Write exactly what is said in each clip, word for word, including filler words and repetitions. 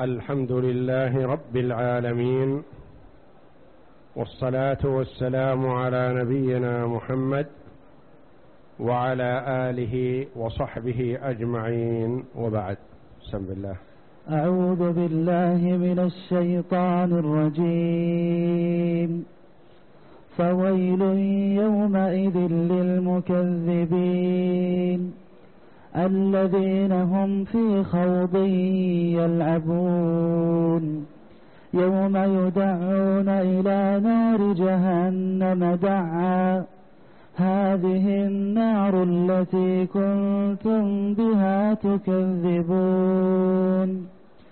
الحمد لله رب العالمين، والصلاة والسلام على نبينا محمد وعلى آله وصحبه أجمعين، وبعد. بسم الله. أعوذ بالله من الشيطان الرجيم. فويل يومئذ للمكذبين الذين هم في خوض يلعبون يوم يدعون إلى نار جهنم دعا هذه النار التي كنتم بها تكذبون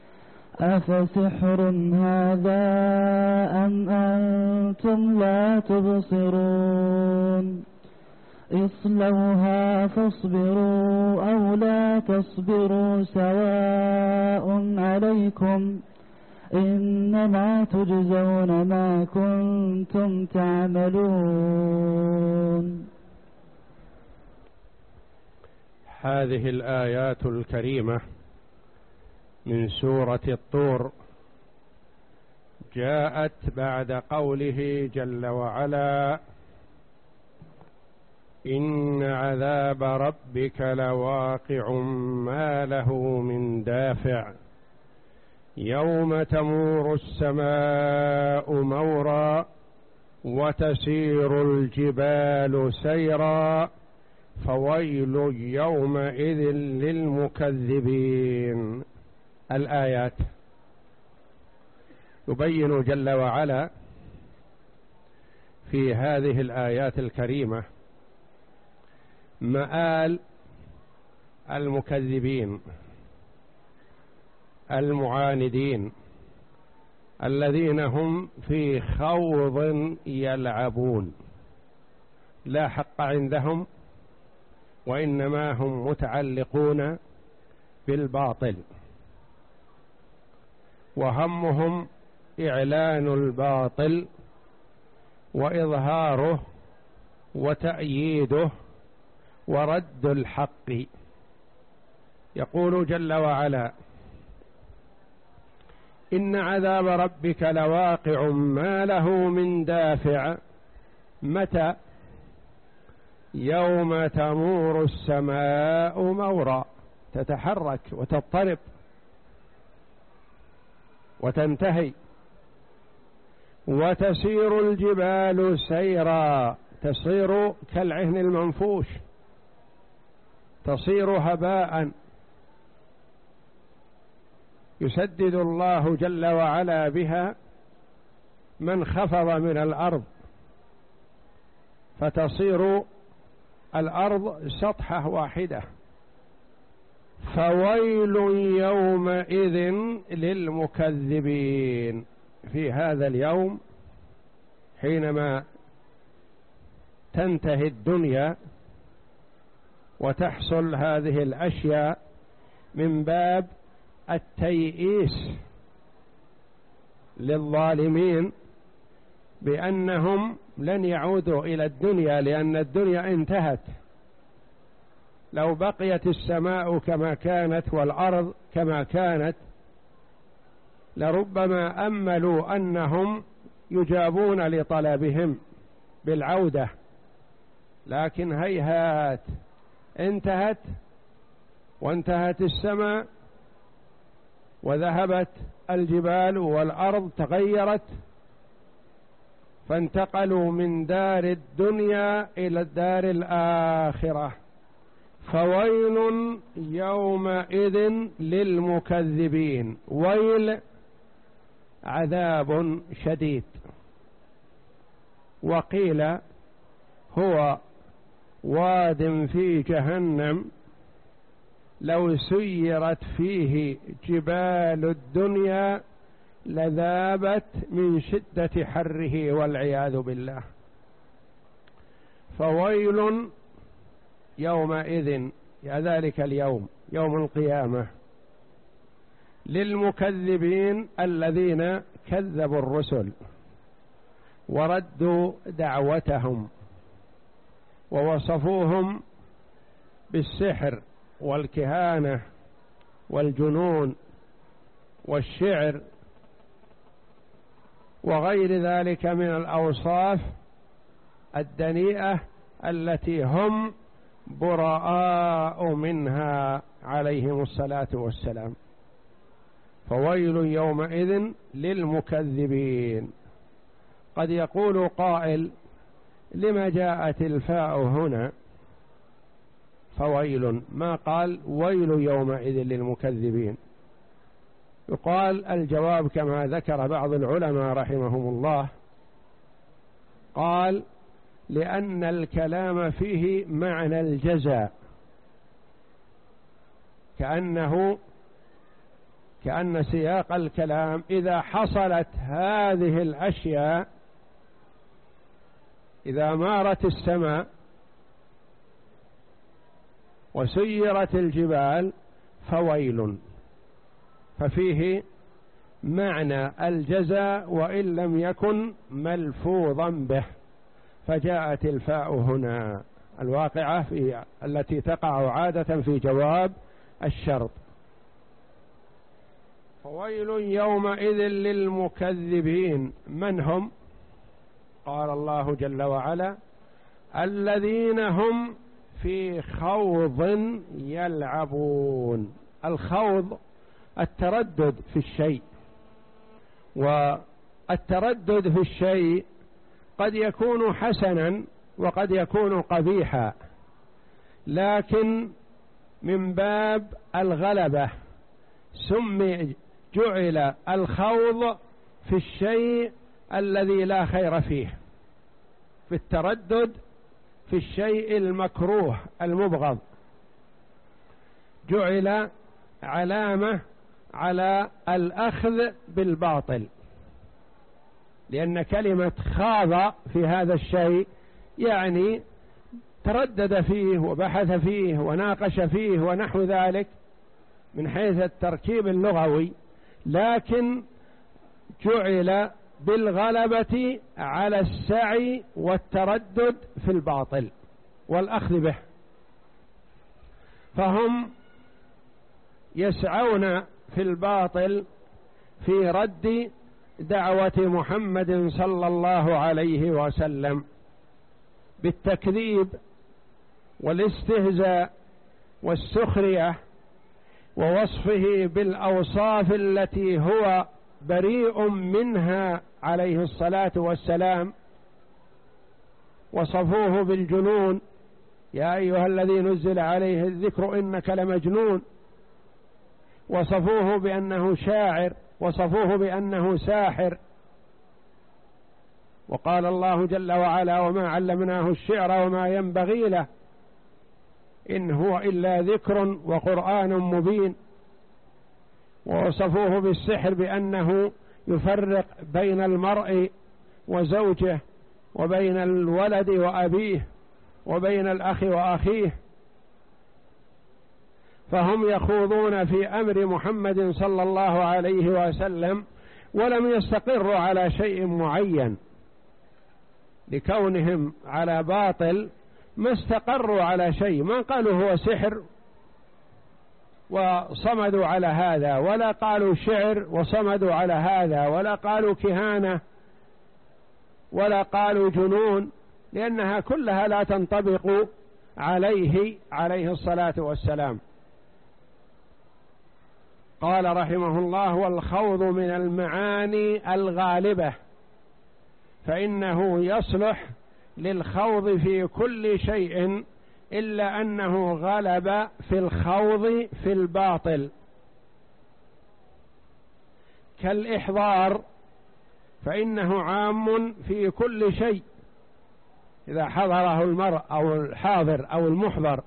أفسحر هذا أم أنتم لا تبصرون اصلوها فاصبروا أو لا تصبروا سواء عليكم إنما تجزون ما كنتم تعملون. هذه الآيات الكريمة من سورة الطور جاءت بعد قوله جل وعلا: إن عذاب ربك لواقع ما له من دافع يوم تمور السماء مورا وتسير الجبال سيرا فويل يومئذ للمكذبين. الآيات يبين جل وعلا في هذه الآيات الكريمة مآل المكذبين المعاندين الذين هم في خوض يلعبون، لا حق عندهم وإنما هم متعلقون بالباطل، وهمهم إعلان الباطل وإظهاره وتأييده ورد الحق. يقول جل وعلا: إن عذاب ربك لواقع ما له من دافع. متى؟ يوم تمور السماء مورا، تتحرك وتضطرب وتنتهي، وتسير الجبال سيرا، تصير كالعهن المنفوش، تصير هباء. يسدد الله جل وعلا بها من خفض من الأرض فتصير الأرض سطحة واحدة. فويل يومئذ للمكذبين. في هذا اليوم حينما تنتهي الدنيا وتحصل هذه الأشياء من باب التيئيس للظالمين بأنهم لن يعودوا إلى الدنيا، لأن الدنيا انتهت. لو بقيت السماء كما كانت والأرض كما كانت لربما أملوا أنهم يجابون لطلبهم بالعودة، لكن هيهات، انتهت وانتهت السماء وذهبت الجبال والأرض تغيرت، فانتقلوا من دار الدنيا إلى الدار الآخرة. فويل يومئذ للمكذبين. ويل عذاب شديد، وقيل هو واد في جهنم لو سيرت فيه جبال الدنيا لذابت من شدة حره والعياذ بالله. فويل يومئذ، يا ذلك اليوم يوم القيامة، للمكذبين الذين كذبوا الرسل وردوا دعوتهم ووصفوهم بالسحر والكهانة والجنون والشعر وغير ذلك من الأوصاف الدنيئة التي هم براء منها عليهم الصلاة والسلام. فويل يومئذ للمكذبين. قد يقول قائل: لما جاءت الفاء هنا فويل، ما قال ويل يومئذ للمكذبين؟ يقال الجواب كما ذكر بعض العلماء رحمهم الله، قال: لأن الكلام فيه معنى الجزاء، كأنه كأن سياق الكلام إذا حصلت هذه الأشياء، إذا مارت السماء وسيرت الجبال فويل، ففيه معنى الجزاء وإن لم يكن ملفوظا به، فجاءت الفاء هنا الواقعة في التي تقع عادة في جواب الشرط. فويل يومئذ للمكذبين. من هم؟ قال الله جل وعلا: الذين هم في خوض يلعبون. الخوض التردد في الشيء، والتردد في الشيء قد يكون حسنا وقد يكون قبيحا، لكن من باب الغلبة سمي جعل الخوض في الشيء الذي لا خير فيه، في التردد في الشيء المكروه المبغض، جعل علامة على الأخذ بالباطل، لأن كلمة خاض في هذا الشيء يعني تردد فيه وبحث فيه وناقش فيه ونحو ذلك من حيث التركيب اللغوي، لكن جعل بالغلبة على السعي والتردد في الباطل والأخذ به، فهم يسعون في الباطل في رد دعوة محمد صلى الله عليه وسلم بالتكذيب والاستهزاء والسخرية ووصفه بالأوصاف التي هو بريء منها عليه الصلاة والسلام. وصفوه بالجنون: يا أيها الذي نزل عليه الذكر إنك لمجنون. وصفوه بأنه شاعر، وصفوه بأنه ساحر. وقال الله جل وعلا: وما علمناه الشعر وما ينبغي له إن هو إلا ذكر وقرآن مبين. ووصفوه بالسحر بأنه يفرق بين المرء وزوجه، وبين الولد وأبيه، وبين الأخ وأخيه. فهم يخوضون في أمر محمد صلى الله عليه وسلم ولم يستقروا على شيء معين، لكونهم على باطل ما استقروا على شيء، ما قالوا هو سحر وصمدوا على هذا، ولا قالوا شعر وصمدوا على هذا، ولا قالوا كهانة، ولا قالوا جنون، لأنها كلها لا تنطبق عليه عليه الصلاة والسلام. قال رحمه الله: والخوض من المعاني الغالبة، فإنه يصلح للخوض في كل شيء إلا أنه غلب في الخوض في الباطل، كالإحضار، فإنه عام في كل شيء إذا حضره المرء أو الحاضر أو المحضر.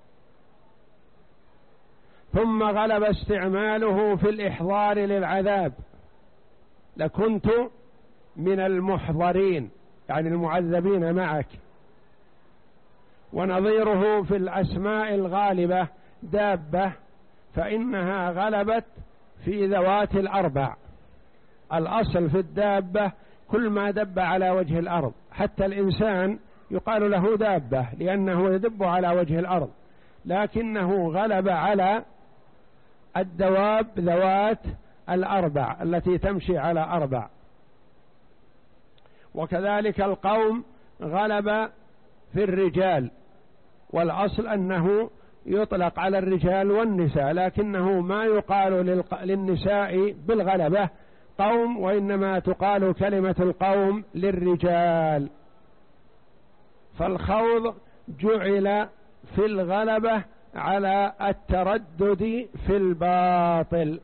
ثم غلب استعماله في الإحضار للعذاب، لكنت من المحضرين يعني المعذبين معك. ونظيره في الأسماء الغالبة دابة، فإنها غلبت في ذوات الأربع. الأصل في الدابة كل ما دب على وجه الأرض، حتى الإنسان يقال له دابة لأنه يدب على وجه الأرض، لكنه غلب على الدواب ذوات الأربع التي تمشي على أربع. وكذلك القوم غلب في الرجال، والأصل أنه يطلق على الرجال والنساء، لكنه ما يقال للنساء بالغلبة قوم، وإنما تقال كلمة القوم للرجال. فالخوض جعل في الغلبة على التردد في الباطل.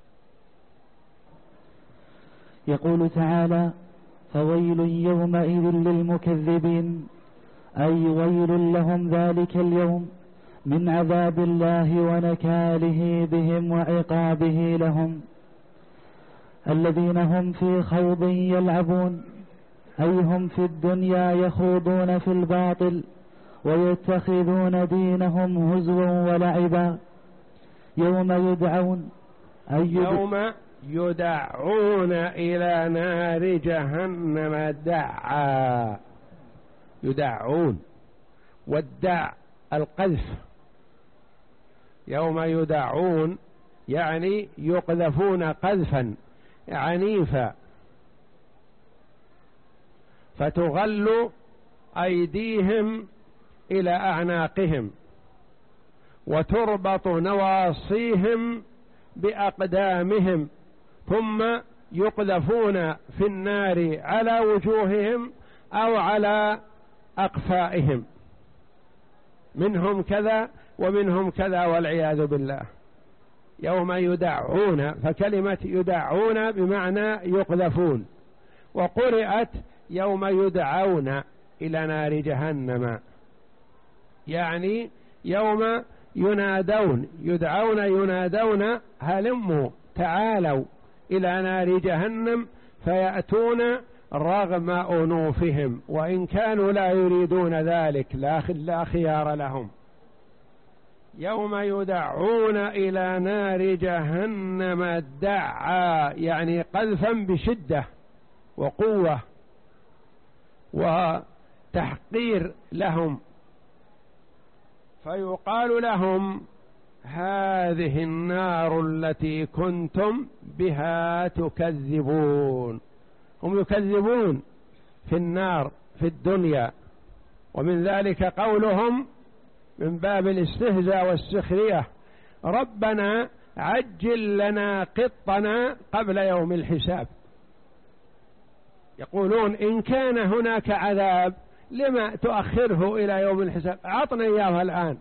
يقول تعالى: فويل يومئذ للمكذبين، أي ويل لهم ذلك اليوم من عذاب الله ونكاله بهم وعقابه لهم، الذين هم في خوض يلعبون، أي هم في الدنيا يخوضون في الباطل ويتخذون دينهم هزوا ولعبا، يوم يدعون أي يوم يدعون إلى نار جهنم دعا. يدعون، والدع القذف. يوم يدعون يعني يقذفون قذفا عنيفا، فتغل أيديهم إلى أعناقهم وتربط نواصيهم بأقدامهم، ثم يقذفون في النار على وجوههم أو على أقفائهم، منهم كذا ومنهم كذا والعياذ بالله. يوم يدعون، فكلمة يدعون بمعنى يقذفون، وقرئت يوم يدعون إلى نار جهنم، يعني يوم ينادون، يدعون ينادون هلموا تعالوا إلى نار جهنم، فيأتون رغم أنوفهم، وإن كانوا لا يريدون ذلك لا خيار لهم. يوم يدعون إلى نار جهنم دعا، يعني قذفا بشدة وقوة وتحقير لهم، فيقال لهم: هذه النار التي كنتم بها تكذبون. هم يكذبون في النار في الدنيا، ومن ذلك قولهم من باب الاستهزاء والسخرية: ربنا عجل لنا قطنا قبل يوم الحساب. يقولون: إن كان هناك عذاب لما تؤخره إلى يوم الحساب؟ أعطنا إياه الآن،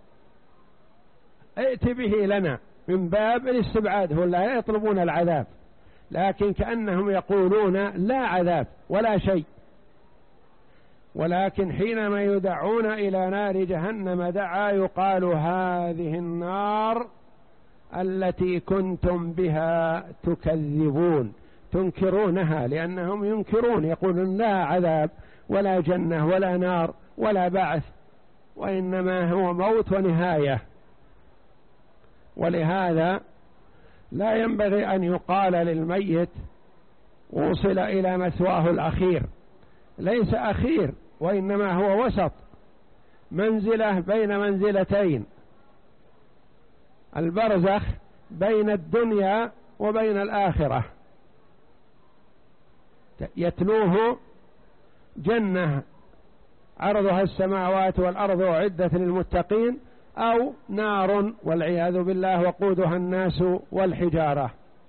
ائت به لنا، من باب الاستبعاد. هم لا يطلبون العذاب، لكن كأنهم يقولون لا عذاب ولا شيء. ولكن حينما يدعون إلى نار جهنم دعا، يقال: هذه النار التي كنتم بها تكذبون، تنكرونها، لأنهم ينكرون، يقولون لا عذاب ولا جنة ولا نار ولا بعث، وإنما هو موت ونهاية. ولهذا لا ينبغي أن يقال للميت وصل إلى مثواه الأخير، ليس أخير، وإنما هو وسط، منزلة بين منزلتين، البرزخ بين الدنيا وبين الآخرة. يتلوه جنة عرضها السماوات والأرض أعدت للمتقين، أو نار والعياذ بالله وقودها الناس والحجارة.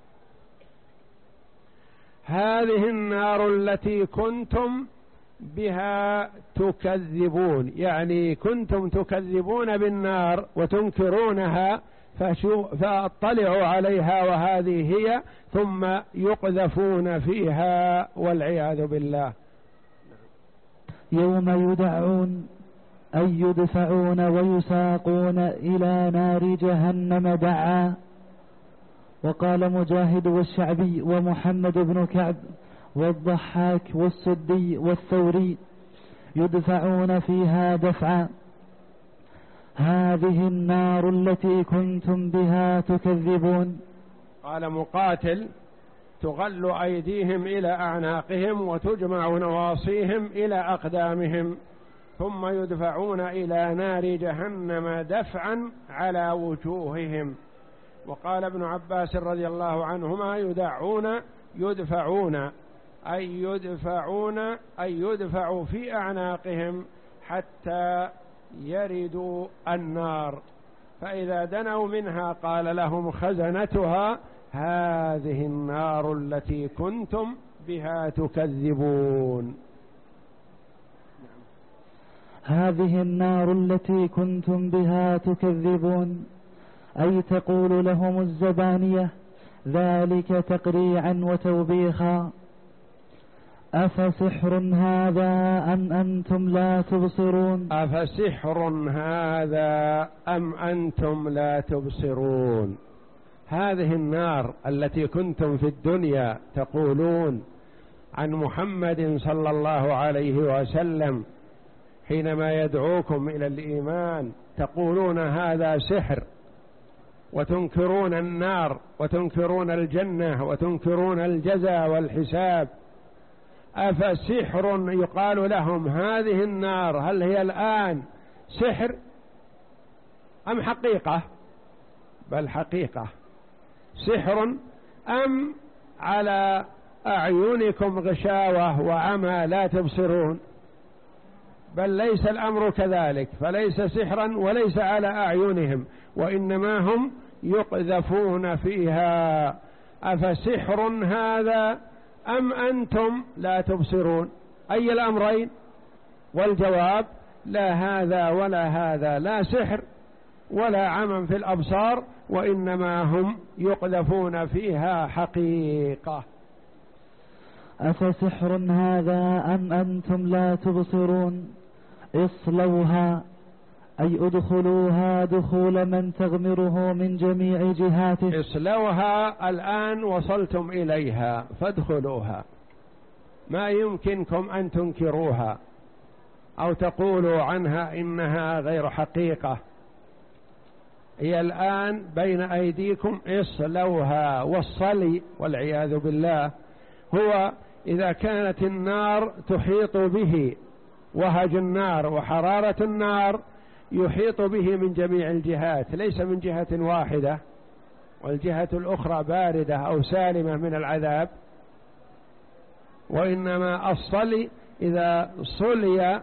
هذه النار التي كنتم بها تكذبون، يعني كنتم تكذبون بالنار وتنكرونها، فاطلعوا عليها وهذه هي، ثم يقذفون فيها والعياذ بالله. يوم يدعون أي يدفعون ويساقون إلى نار جهنم دعا. وقال مجاهد والشعبي ومحمد بن كعب والضحاك والسدي والثوري: يدفعون فيها دفعا، هذه النار التي كنتم بها تكذبون. قال مقاتل: تغل أيديهم إلى أعناقهم وتجمع نواصيهم إلى أقدامهم، ثم يدفعون إلى نار جهنم دفعا على وجوههم، وقال ابن عباس رضي الله عنهما يدعون يدفعون أي يدفعون أي يدفعوا في أعناقهم حتى يردوا النار، فإذا دنوا منها قال لهم خزنتها هذه النار التي كنتم بها تكذبون. هذه النار التي كنتم بها تكذبون، أي تقول لهم الزبانية ذلك تقريعا وتوبيخا. أفسحر هذا أم أنتم لا تبصرون أفسحر هذا أم أنتم لا تبصرون. هذه النار التي كنتم في الدنيا تقولون عن محمد صلى الله عليه وسلم حينما يدعوكم إلى الإيمان تقولون هذا سحر، وتنكرون النار وتنكرون الجنة وتنكرون الجزاء والحساب. أفسحر يقال لهم هذه النار هل هي الآن سحر أم حقيقة؟ بل حقيقة. سحر أم على أعينكم غشاوة وعمى لا تبصرون؟ بل ليس الأمر كذلك، فليس سحرا وليس على أعينهم، وإنما هم يقذفون فيها. أفسحر هذا أم أنتم لا تبصرون؟ أي الأمرين؟ والجواب لا هذا ولا هذا، لا سحر ولا عمى في الأبصار، وإنما هم يقذفون فيها حقيقة. أفسحر هذا أم أنتم لا تبصرون اصلوها أي ادخلوها دخول من تغمره من جميع جهاته. اصلوها الآن وصلتم إليها فادخلوها، ما يمكنكم أن تنكروها أو تقولوا عنها إنها غير حقيقة. هي الآن بين أيديكم اصلوها. والصلي والعياذ بالله هو إذا كانت النار تحيط به، وهج النار وحرارة النار يحيط به من جميع الجهات، ليس من جهة واحدة والجهة الأخرى باردة أو سالمة من العذاب، وإنما الصلي إذا صلي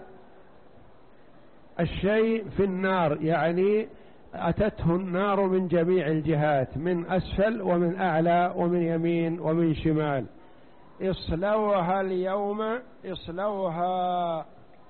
الشيء في النار، يعني أتته النار من جميع الجهات، من أسفل ومن أعلى ومن يمين ومن شمال. اصلوها اليوم اصلوها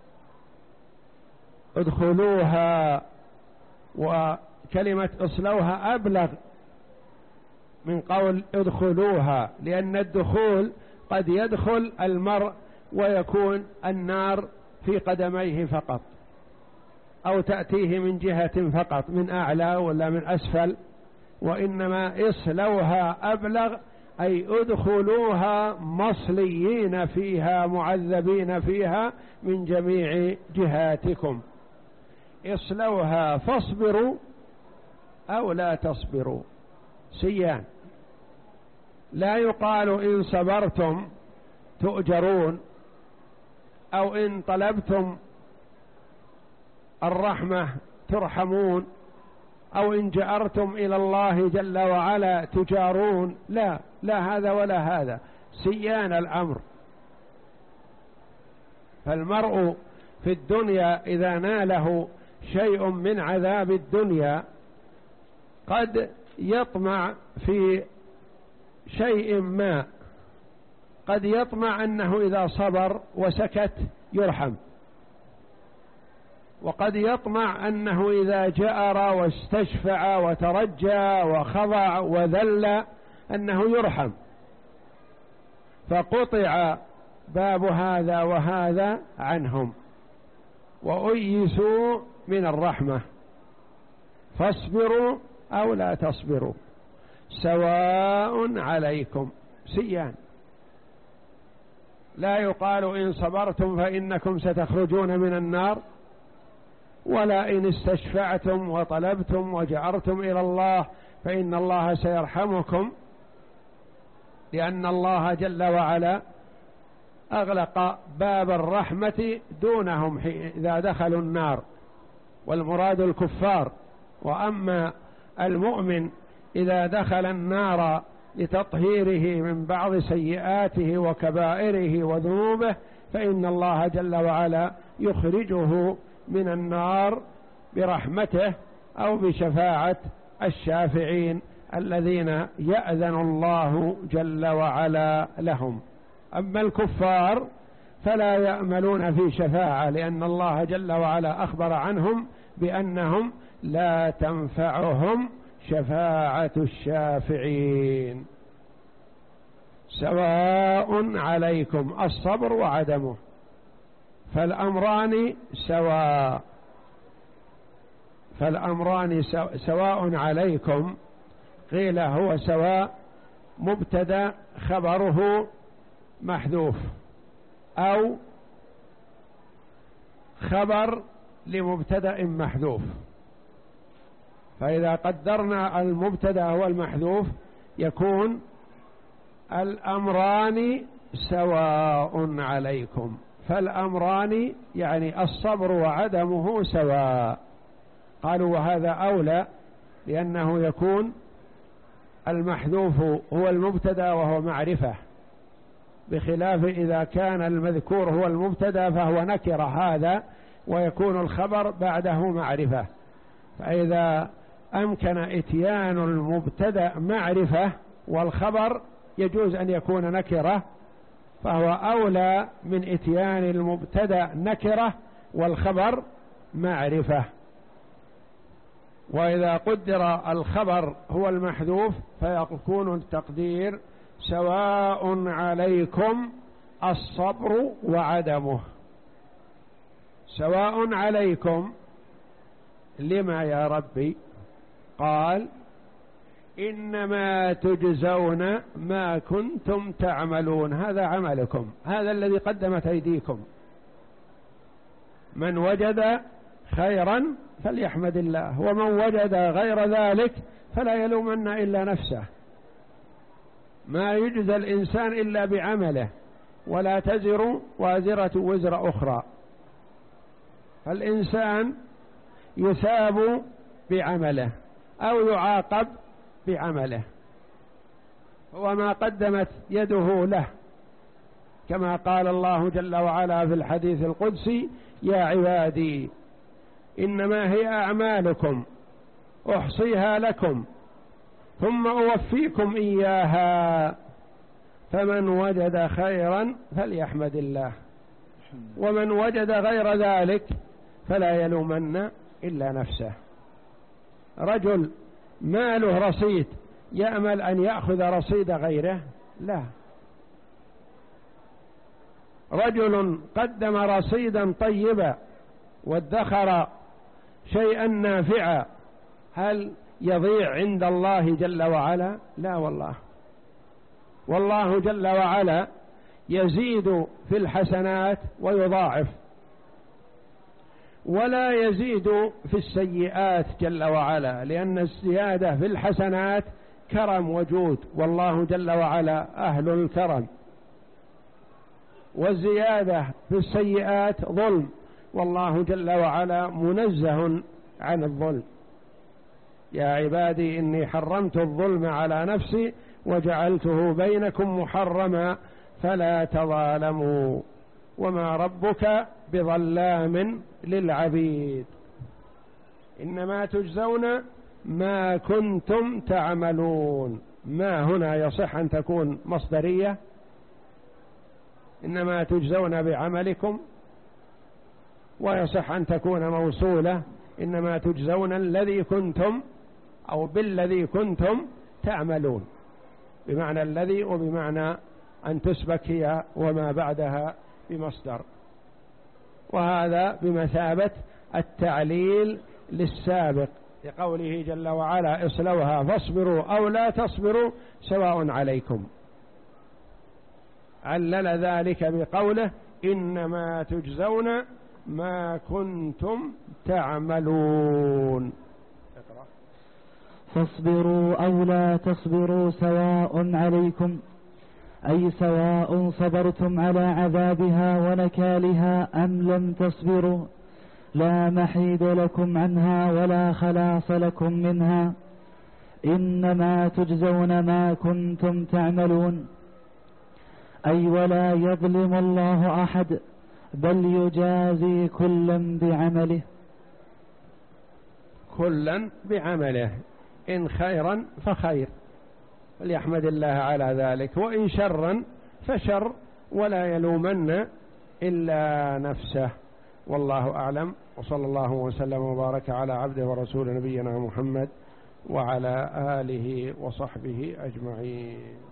ادخلوها. وكلمة اصلوها أبلغ من قول ادخلوها، لأن الدخول قد يدخل المرء ويكون النار في قدميه فقط، أو تأتيه من جهة فقط من أعلى ولا من أسفل، وإنما اصلوها أبلغ أي ادخلوها مصليين فيها معذبين فيها من جميع جهاتكم. اصلوها فاصبروا أو لا تصبروا، سيان. لا يقال إن صبرتم تؤجرون، أو إن طلبتم الرحمة ترحمون، أو إن جأرتم إلى الله جل وعلا تجارون. لا لا هذا ولا هذا، سيان الأمر. فالمرء في الدنيا إذا ناله شيء من عذاب الدنيا قد يطمع في شيء ما، قد يطمع أنه إذا صبر وسكت يرحم، وقد يطمع أنه إذا جأر واستشفع وترجى وخضع وذل أنه يرحم، فقطع باب هذا وهذا عنهم وأيسوا من الرحمة. فاصبروا أو لا تصبروا سواء عليكم، سيان. لا يقال إن صبرتم فإنكم ستخرجون من النار، ولا إن استشفعتم وطلبتم وجأرتم إلى الله فإن الله سيرحمكم، لأن الله جل وعلا أغلق باب الرحمة دونهم إذا دخلوا النار، والمراد الكفار. وأما المؤمن إذا دخل النار لتطهيره من بعض سيئاته وكبائره وذنوبه فإن الله جل وعلا يخرجه من النار برحمته أو بشفاعة الشافعين الذين يأذن الله جل وعلا لهم. أما الكفار فلا يأملون في شفاعة، لأن الله جل وعلا أخبر عنهم بأنهم لا تنفعهم شفاعة الشافعين. سواء عليكم الصبر وعدمه، فالأمران سواء فالأمران سواء عليكم. قيل هو سواء مبتدأ خبره محذوف، أو خبر لمبتدأ محذوف. فإذا قدرنا المبتدأ هو المحذوف يكون الأمران سواء عليكم، فالأمران يعني الصبر وعدمه سواء. قالوا وهذا أولى لأنه يكون المحذوف هو المبتدأ وهو معرفة، بخلاف إذا كان المذكور هو المبتدأ فهو نكرة هذا، ويكون الخبر بعده معرفة. فإذا أمكن إتيان المبتدأ معرفة والخبر يجوز أن يكون نكرة، فهو أولى من إتيان المبتدأ نكرة والخبر معرفة. وإذا قدر الخبر هو المحذوف فيكون التقدير سواء عليكم الصبر وعدمه. سواء عليكم لما يا ربي؟ قال إنما تجزون ما كنتم تعملون، هذا عملكم، هذا الذي قدمت أيديكم. من وجد خيرا فليحمد الله، ومن وجد غير ذلك فلا يلومن إلا نفسه. ما يجزى الإنسان إلا بعمله، ولا تزر وازرة وزر أخرى. فالإنسان يثاب بعمله أو يعاقب بعمله، وما قدمت يده له، كما قال الله جل وعلا في الحديث القدسي: يا عبادي إنما هي أعمالكم أحصيها لكم ثم أوفيكم إياها، فمن وجد خيرا فليحمد الله، ومن وجد غير ذلك فلا يلومن إلا نفسه. رجل ما له رصيد يأمل أن يأخذ رصيد غيره؟ لا. رجل قدم رصيدا طيبا وادخر شيئا نافعا، هل يضيع عند الله جل وعلا؟ لا والله. والله جل وعلا يزيد في الحسنات ويضاعف، ولا يزيد في السيئات جل وعلا، لأن الزيادة في الحسنات كرم وجود، والله جل وعلا أهل الكرم، والزيادة في السيئات ظلم، والله جل وعلا منزه عن الظلم. يا عبادي إني حرمت الظلم على نفسي وجعلته بينكم محرما فلا تظالموا وما ربك بظلام للعبيد. إنما تجزون ما كنتم تعملون. ما هنا يصح أن تكون مصدرية، إنما تجزون بعملكم، ويصح أن تكون موصولة، إنما تجزون الذي كنتم أو بالذي كنتم تعملون، بمعنى الذي وبمعنى أن تسبك هي وما بعدها بمصدر. وهذا بمثابة التعليل للسابق لقوله جل وعلا: اصلوها فاصبروا أو لا تصبروا سواء عليكم. علل ذلك بقوله: إنما تجزون ما كنتم تعملون. فاصبروا أو لا تصبروا سواء عليكم، أي سواء صبرتم على عذابها ونكالها أم لم تصبروا، لا محيد لكم عنها ولا خلاص لكم منها. إنما تجزون ما كنتم تعملون. أي ولا يظلم الله أحد بل يجازي كلا بعمله. كلا بعمله، إن خيرا فخير فليحمد الله على ذلك، وإن شرا فشر، ولا يلومن إلا نفسه. والله أعلم، وصلى الله وسلم وبارك على عبده ورسول نبينا محمد وعلى آله وصحبه أجمعين.